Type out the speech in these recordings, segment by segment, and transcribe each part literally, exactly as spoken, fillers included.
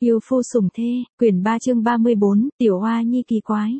Yêu phu sủng thê, quyển ba chương ba mươi bốn, Tiểu Hoa Nhi kỳ quái.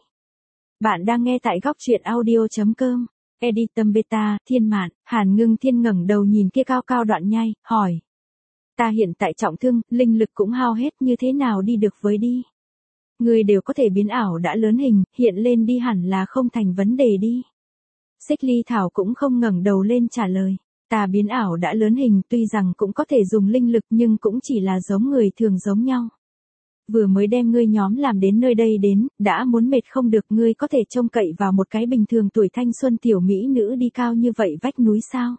Bạn đang nghe tại góc truyện audio.com. Editum Beta, Thiên Mạn. Hàn Ngưng Thiên ngẩng đầu nhìn kia cao cao đoạn nhai, hỏi. Ta hiện tại trọng thương, linh lực cũng hao hết, như thế nào đi được với đi. Người đều có thể biến ảo đã lớn hình, hiện lên đi hẳn là không thành vấn đề đi. Xích Ly Thảo cũng không ngẩng đầu lên trả lời. Ta biến ảo đã lớn hình, tuy rằng cũng có thể dùng linh lực nhưng cũng chỉ là giống người thường giống nhau. Vừa mới đem ngươi nhóm làm đến nơi đây đến, đã muốn mệt không được, ngươi có thể trông cậy vào một cái bình thường tuổi thanh xuân tiểu mỹ nữ đi cao như vậy vách núi sao?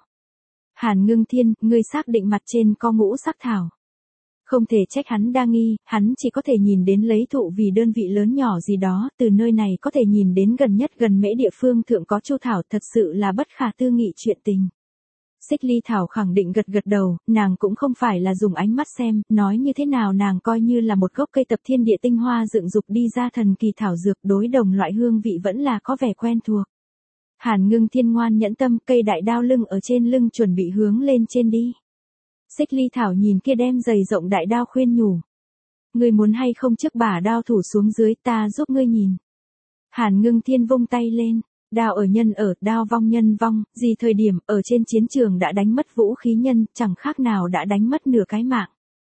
Hàn Ngưng Thiên, ngươi xác định mặt trên có ngũ sắc thảo. Không thể trách hắn đa nghi, hắn chỉ có thể nhìn đến lấy thụ vì đơn vị lớn nhỏ gì đó, từ nơi này có thể nhìn đến gần nhất gần mễ địa phương thượng có chu thảo, thật sự là bất khả tư nghị chuyện tình. Xích Ly Thảo khẳng định gật gật đầu, nàng cũng không phải là dùng ánh mắt xem, nói như thế nào nàng coi như là một gốc cây tập thiên địa tinh hoa dựng dục đi ra thần kỳ thảo dược, đối đồng loại hương vị vẫn là có vẻ quen thuộc. Hàn Ngưng Thiên ngoan nhẫn tâm, cây đại đao lưng ở trên lưng chuẩn bị hướng lên trên đi. Xích Ly Thảo nhìn kia đem dày rộng đại đao khuyên nhủ. Ngươi muốn hay không trước bả đao thủ xuống dưới, ta giúp ngươi nhìn. Hàn Ngưng Thiên vung tay lên. Đao ở nhân ở, đao vong nhân vong, gì thời điểm, ở trên chiến trường đã đánh mất vũ khí nhân, chẳng khác nào đã đánh mất nửa cái mạng.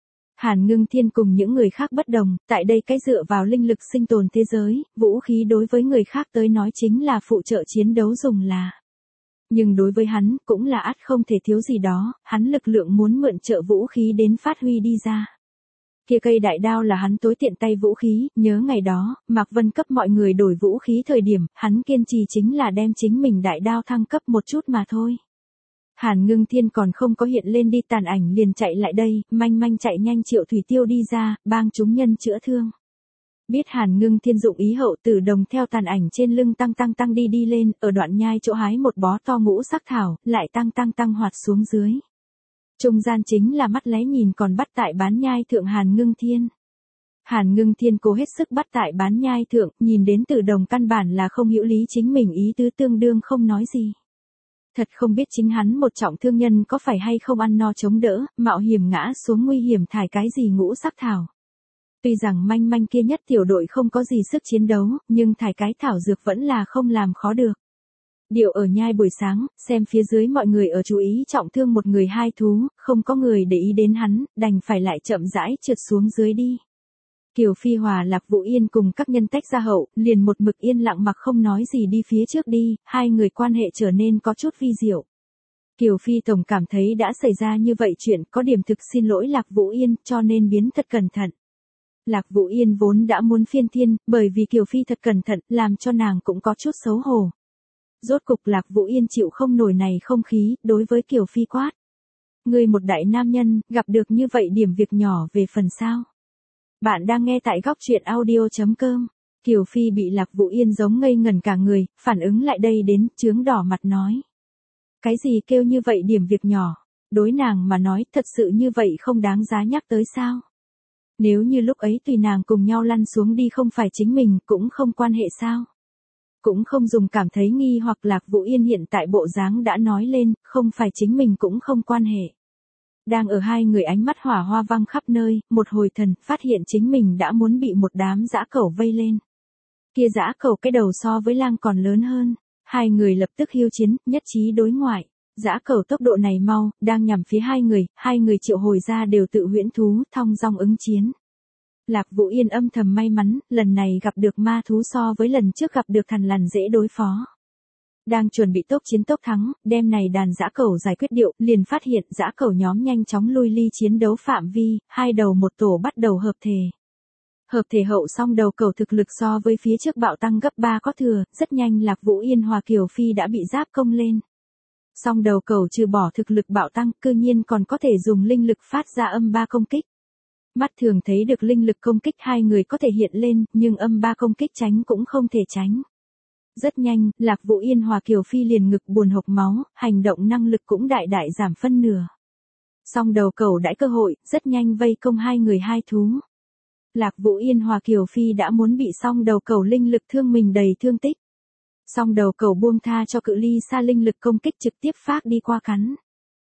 Hàn Ngưng Thiên cùng những người khác bất đồng, tại đây cái dựa vào linh lực sinh tồn thế giới, vũ khí đối với người khác tới nói chính là phụ trợ chiến đấu dùng là. Nhưng đối với hắn, cũng là ắt không thể thiếu gì đó, hắn lực lượng muốn mượn trợ vũ khí đến phát huy đi ra. Kia cây đại đao là hắn tối tiện tay vũ khí, nhớ ngày đó, Mạc Vân cấp mọi người đổi vũ khí thời điểm, hắn kiên trì chính là đem chính mình đại đao thăng cấp một chút mà thôi. Hàn Ngưng Thiên còn không có hiện lên đi, tàn ảnh liền chạy lại đây, manh manh chạy nhanh Triệu Thủy Tiêu đi ra, bang chúng nhân chữa thương. Biết Hàn Ngưng Thiên dụng ý hậu, Tử Đồng theo tàn ảnh trên lưng tăng tăng tăng đi đi lên, ở đoạn nhai chỗ hái một bó to ngũ sắc thảo, lại tăng tăng tăng hoạt xuống dưới. Trung gian chính là mắt lé nhìn còn bắt tại bán nhai thượng Hàn Ngưng Thiên. Hàn Ngưng Thiên cố hết sức bắt tại bán nhai thượng, nhìn đến Tử Đồng căn bản là không hữu lý chính mình ý tứ, tương đương không nói gì. Thật không biết chính hắn một trọng thương nhân có phải hay không ăn no chống đỡ, mạo hiểm ngã xuống nguy hiểm thải cái gì ngũ sắc thảo. Tuy rằng manh manh kia nhất tiểu đội không có gì sức chiến đấu, nhưng thải cái thảo dược vẫn là không làm khó được. Điệu ở nhai buổi sáng, xem phía dưới mọi người ở chú ý trọng thương một người hai thú, không có người để ý đến hắn, đành phải lại chậm rãi trượt xuống dưới đi. Kiều Phi Hòa Lạc Vũ Yên cùng các nhân tách ra hậu, liền một mực yên lặng mặc không nói gì đi phía trước đi, hai người quan hệ trở nên có chút vi diệu. Kiều Phi tổng cảm thấy đã xảy ra như vậy chuyện, có điểm thực xin lỗi Lạc Vũ Yên, cho nên biến thật cẩn thận. Lạc Vũ Yên vốn đã muốn phiên thiên, bởi vì Kiều Phi thật cẩn thận, làm cho nàng cũng có chút xấu hổ. Rốt cục Lạc Vũ Yên chịu không nổi này không khí, đối với Kiều Phi quát. Ngươi một đại nam nhân, gặp được như vậy điểm việc nhỏ về phần sao? Bạn đang nghe tại góc truyện audio.com. Kiều Phi bị Lạc Vũ Yên giống ngây ngẩn cả người, phản ứng lại đây đến, chướng đỏ mặt nói. Cái gì kêu như vậy điểm việc nhỏ? Đối nàng mà nói, thật sự như vậy không đáng giá nhắc tới sao? Nếu như lúc ấy tùy nàng cùng nhau lăn xuống đi không phải chính mình, cũng không quan hệ sao? Cũng không dùng cảm thấy nghi hoặc Lạc Vũ Yên hiện tại bộ dáng đã nói lên, không phải chính mình cũng không quan hệ. Đang ở hai người ánh mắt hỏa hoa văng khắp nơi, một hồi thần, phát hiện chính mình đã muốn bị một đám dã cẩu vây lên. Kia dã cẩu cái đầu so với lang còn lớn hơn, hai người lập tức hiêu chiến, nhất trí đối ngoại. Dã cẩu tốc độ này mau, đang nhằm phía hai người, hai người triệu hồi ra đều tự huyễn thú, thong dong ứng chiến. Lạc Vũ Yên âm thầm may mắn, lần này gặp được ma thú so với lần trước gặp được thằn lằn dễ đối phó. Đang chuẩn bị tốc chiến tốc thắng, đêm này đàn dã cẩu giải quyết điệu, liền phát hiện dã cẩu nhóm nhanh chóng lui ly chiến đấu phạm vi, hai đầu một tổ bắt đầu hợp thể. Hợp thể hậu song đầu cẩu thực lực so với phía trước bạo tăng gấp ba có thừa, rất nhanh Lạc Vũ Yên hòa Kiều Phi đã bị giáp công lên. Song đầu cẩu trừ bỏ thực lực bạo tăng, cư nhiên còn có thể dùng linh lực phát ra âm ba công kích. Mắt thường thấy được linh lực công kích hai người có thể hiện lên, nhưng âm ba công kích tránh cũng không thể tránh. Rất nhanh, Lạc Vũ Yên hòa Kiều Phi liền ngực buồn hộc máu, hành động năng lực cũng đại đại giảm phân nửa. Song đầu cẩu đãi cơ hội, rất nhanh vây công hai người hai thú. Lạc Vũ Yên hòa Kiều Phi đã muốn bị song đầu cẩu linh lực thương mình đầy thương tích. Song đầu cẩu buông tha cho cự ly xa linh lực công kích trực tiếp phát đi qua cắn.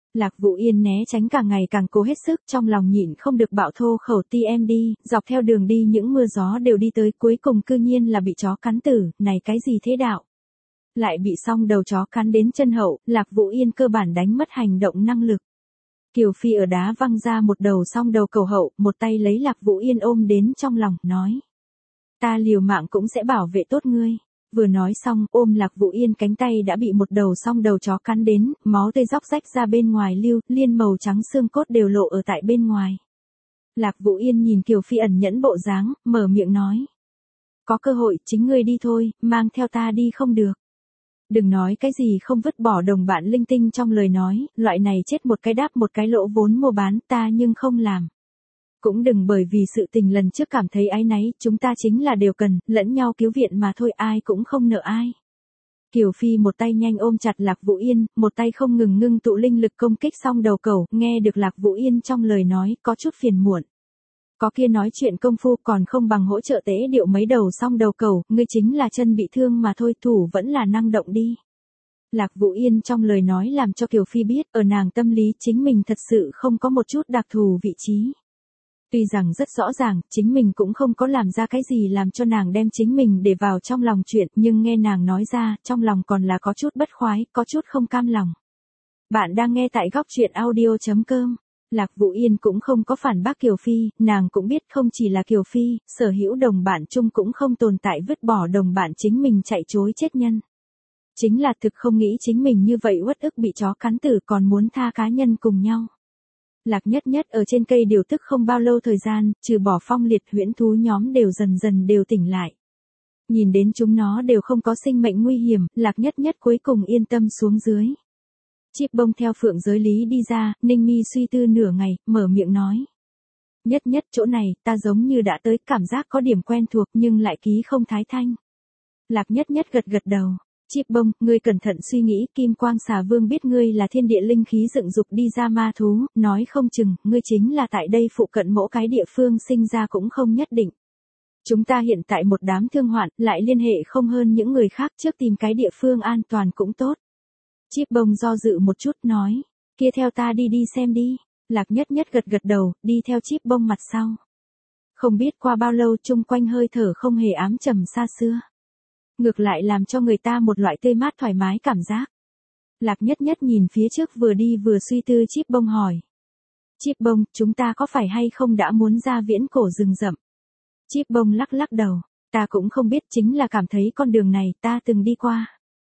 Lạc Vũ Yên né tránh càng ngày càng cố hết sức, trong lòng nhịn không được bạo thô khẩu ti em đi, dọc theo đường đi những mưa gió đều đi tới, cuối cùng cư nhiên là bị chó cắn tử, này cái gì thế đạo? Lại bị song đầu chó cắn đến chân hậu, Lạc Vũ Yên cơ bản đánh mất hành động năng lực. Kiều Phi ở đá văng ra một đầu song đầu cầu hậu, một tay lấy Lạc Vũ Yên ôm đến trong lòng, nói. Ta liều mạng cũng sẽ bảo vệ tốt ngươi. Vừa nói xong, ôm Lạc Vũ Yên cánh tay đã bị một đầu song đầu chó cắn đến, máu tươi róc rách ra bên ngoài lưu, liên màu trắng xương cốt đều lộ ở tại bên ngoài. Lạc Vũ Yên nhìn Kiều Phi ẩn nhẫn bộ dáng, mở miệng nói. Có cơ hội, chính ngươi đi thôi, mang theo ta đi không được. Đừng nói cái gì không vứt bỏ đồng bạn linh tinh trong lời nói, loại này chết một cái đáp một cái lỗ vốn mua bán ta nhưng không làm. Cũng đừng bởi vì sự tình lần trước cảm thấy áy náy, chúng ta chính là đều cần, lẫn nhau cứu viện mà thôi, ai cũng không nợ ai. Kiều Phi một tay nhanh ôm chặt Lạc Vũ Yên, một tay không ngừng ngưng tụ linh lực công kích xong đầu cầu, nghe được Lạc Vũ Yên trong lời nói, có chút phiền muộn. Có kia nói chuyện công phu còn không bằng hỗ trợ tế điệu mấy đầu xong đầu cầu, ngươi chính là chân bị thương mà thôi, thủ vẫn là năng động đi. Lạc Vũ Yên trong lời nói làm cho Kiều Phi biết, ở nàng tâm lý chính mình thật sự không có một chút đặc thù vị trí. Tuy rằng rất rõ ràng, chính mình cũng không có làm ra cái gì làm cho nàng đem chính mình để vào trong lòng chuyện, nhưng nghe nàng nói ra, trong lòng còn là có chút bất khoái, có chút không cam lòng. Bạn đang nghe tại góc truyện audio chấm com. Lạc Vũ Yên cũng không có phản bác Kiều Phi, nàng cũng biết không chỉ là Kiều Phi, sở hữu đồng bạn chung cũng không tồn tại vứt bỏ đồng bạn chính mình chạy chối chết nhân. Chính là thực không nghĩ chính mình như vậy uất ức bị chó cắn tử còn muốn tha cá nhân cùng nhau. Lạc Nhất Nhất ở trên cây điều tức không bao lâu thời gian, trừ bỏ Phong Liệt huyễn thú nhóm đều dần dần đều tỉnh lại. Nhìn đến chúng nó đều không có sinh mệnh nguy hiểm, Lạc Nhất Nhất cuối cùng yên tâm xuống dưới. Chip Bông theo phượng giới lý đi ra, Ninh Mi suy tư nửa ngày, mở miệng nói. Nhất Nhất chỗ này, ta giống như đã tới, cảm giác có điểm quen thuộc nhưng lại ký không thái thanh. Lạc Nhất Nhất gật gật đầu. Chip Bông, ngươi cẩn thận suy nghĩ, Kim Quang Xà Vương biết ngươi là thiên địa linh khí dựng dục đi ra ma thú, nói không chừng, ngươi chính là tại đây phụ cận mỗi cái địa phương sinh ra cũng không nhất định. Chúng ta hiện tại một đám thương hoạn, lại liên hệ không hơn những người khác, trước tìm cái địa phương an toàn cũng tốt. Chip Bông do dự một chút nói, kia theo ta đi đi xem đi. Lạc Nhất Nhất gật gật đầu, đi theo Chip Bông mặt sau. Không biết qua bao lâu chung quanh hơi thở không hề ám trầm xa xưa. Ngược lại làm cho người ta một loại tươi mát thoải mái cảm giác. Lạc Nhất Nhất nhìn phía trước vừa đi vừa suy tư Chip Bông hỏi. Chip Bông, chúng ta có phải hay không đã muốn ra viễn cổ rừng rậm? Chip Bông lắc lắc đầu, ta cũng không biết, chính là cảm thấy con đường này ta từng đi qua.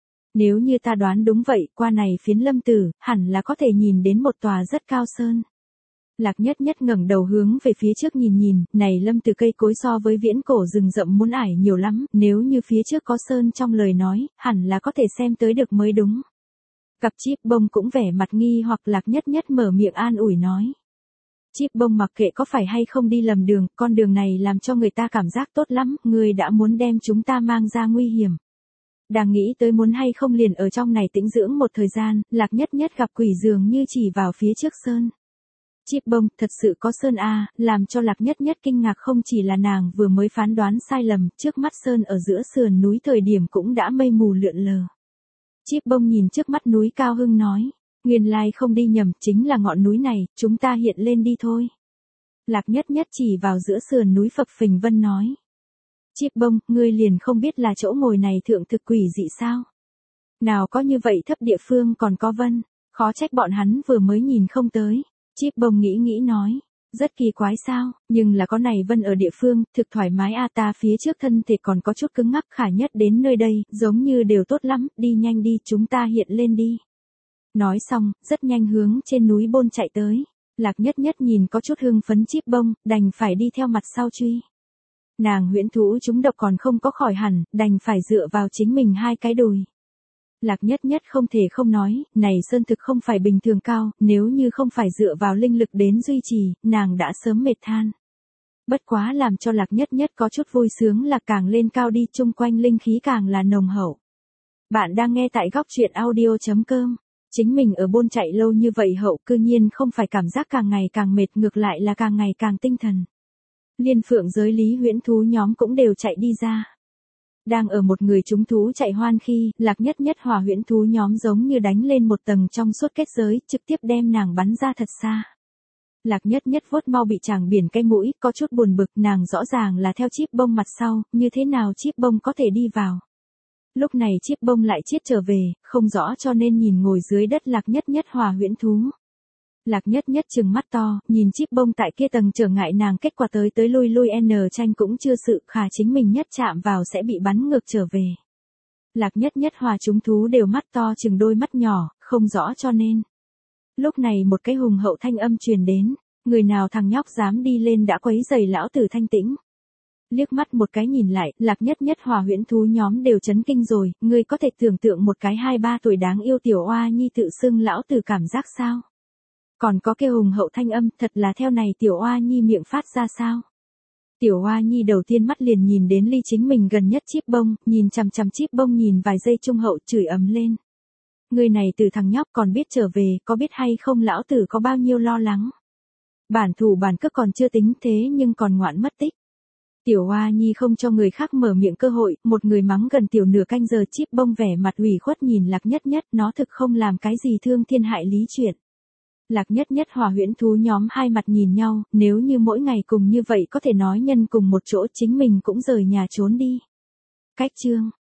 Nếu như ta đoán đúng vậy, qua này phiến lâm tử, hẳn là có thể nhìn đến một tòa rất cao sơn. Lạc Nhất Nhất ngẩng đầu hướng về phía trước nhìn nhìn, này lâm từ cây cối so với viễn cổ rừng rậm muốn ải nhiều lắm, nếu như phía trước có sơn trong lời nói, hẳn là có thể xem tới được mới đúng. Cặp Chip Bông cũng vẻ mặt nghi hoặc Lạc Nhất Nhất mở miệng an ủi nói. Chip Bông mặc kệ có phải hay không đi lầm đường, con đường này làm cho người ta cảm giác tốt lắm, người đã muốn đem chúng ta mang ra nguy hiểm. Đang nghĩ tới muốn hay không liền ở trong này tĩnh dưỡng một thời gian, Lạc Nhất Nhất gặp quỷ dường như chỉ vào phía trước sơn. Chip Bông, thật sự có sơn a, làm cho Lạc Nhất Nhất kinh ngạc không chỉ là nàng vừa mới phán đoán sai lầm, trước mắt sơn ở giữa sườn núi thời điểm cũng đã mây mù lượn lờ. Chip Bông nhìn trước mắt núi cao hưng nói, nguyên lai không đi nhầm, chính là ngọn núi này, chúng ta hiện lên đi thôi. Lạc Nhất Nhất chỉ vào giữa sườn núi phập phình vân nói. Chip Bông, ngươi liền không biết là chỗ ngồi này thượng thực quỷ dị sao? Nào có như vậy thấp địa phương còn có vân, khó trách bọn hắn vừa mới nhìn không tới. Chip Bông nghĩ nghĩ nói, rất kỳ quái sao, nhưng là có này vân ở địa phương, thực thoải mái a, ta phía trước thân thể còn có chút cứng ngắc, khả nhất đến nơi đây, giống như đều tốt lắm, đi nhanh đi, chúng ta hiện lên đi. Nói xong, rất nhanh hướng trên núi Bôn chạy tới. Lạc Nhất Nhất nhìn có chút hưng phấn Chip Bông, đành phải đi theo mặt sau truy. Nàng huyễn thú chúng độc còn không có khỏi hẳn, đành phải dựa vào chính mình hai cái đùi. Lạc Nhất Nhất không thể không nói, này sơn thực không phải bình thường cao, nếu như không phải dựa vào linh lực đến duy trì, nàng đã sớm mệt than. Bất quá làm cho Lạc Nhất Nhất có chút vui sướng là càng lên cao đi, chung quanh linh khí càng là nồng hậu. Bạn đang nghe tại góc truyện audio chấm com. Chính mình ở Bôn chạy lâu như vậy hậu cư nhiên không phải cảm giác càng ngày càng mệt, ngược lại là càng ngày càng tinh thần. Liên phượng giới lý huyễn thú nhóm cũng đều chạy đi ra. Đang ở một người chúng thú chạy hoan khi, Lạc Nhất Nhất hòa huyễn thú nhóm giống như đánh lên một tầng trong suốt kết giới, trực tiếp đem nàng bắn ra thật xa. Lạc Nhất Nhất vuốt mau bị chàng biển cái mũi, có chút buồn bực, nàng rõ ràng là theo Chíp Bông mặt sau, như thế nào Chíp Bông có thể đi vào. Lúc này Chíp Bông lại chiết trở về, không rõ cho nên nhìn ngồi dưới đất Lạc Nhất Nhất hòa huyễn thú. Lạc Nhất Nhất trừng mắt to, nhìn Chíp Bông tại kia tầng trở ngại nàng kết quả tới tới lui lui n tranh cũng chưa sự, khả chính mình nhất chạm vào sẽ bị bắn ngược trở về. Lạc Nhất Nhất hòa chúng thú đều mắt to chừng đôi mắt nhỏ, không rõ cho nên. Lúc này một cái hùng hậu thanh âm truyền đến, người nào thằng nhóc dám đi lên đã quấy rầy lão tử thanh tĩnh. Liếc mắt một cái nhìn lại, Lạc Nhất Nhất hòa huyễn thú nhóm đều chấn kinh rồi, ngươi có thể tưởng tượng một cái hai ba tuổi đáng yêu tiểu oa nhi tự xưng lão tử cảm giác sao? Còn có kêu hùng hậu thanh âm, thật là theo này tiểu oa nhi miệng phát ra sao? Tiểu oa nhi đầu tiên mắt liền nhìn đến ly chính mình gần nhất Chíp Bông, nhìn chằm chằm Chíp Bông nhìn vài giây trung hậu chửi ầm lên. Người này từ thằng nhóc còn biết trở về, có biết hay không lão tử có bao nhiêu lo lắng. Bản thủ bản cước còn chưa tính thế nhưng còn ngoạn mất tích. Tiểu Hoa Nhi không cho người khác mở miệng cơ hội, một người mắng gần tiểu nửa canh giờ Chíp Bông vẻ mặt ủy khuất nhìn Lạc Nhất Nhất, nó thực không làm cái gì thương thiên hại lý chuyện. Lạc Nhất Nhất hòa huyễn thú nhóm hai mặt nhìn nhau, nếu như mỗi ngày cùng như vậy có thể nói nhân cùng một chỗ chính mình cũng rời nhà trốn đi. Cách chương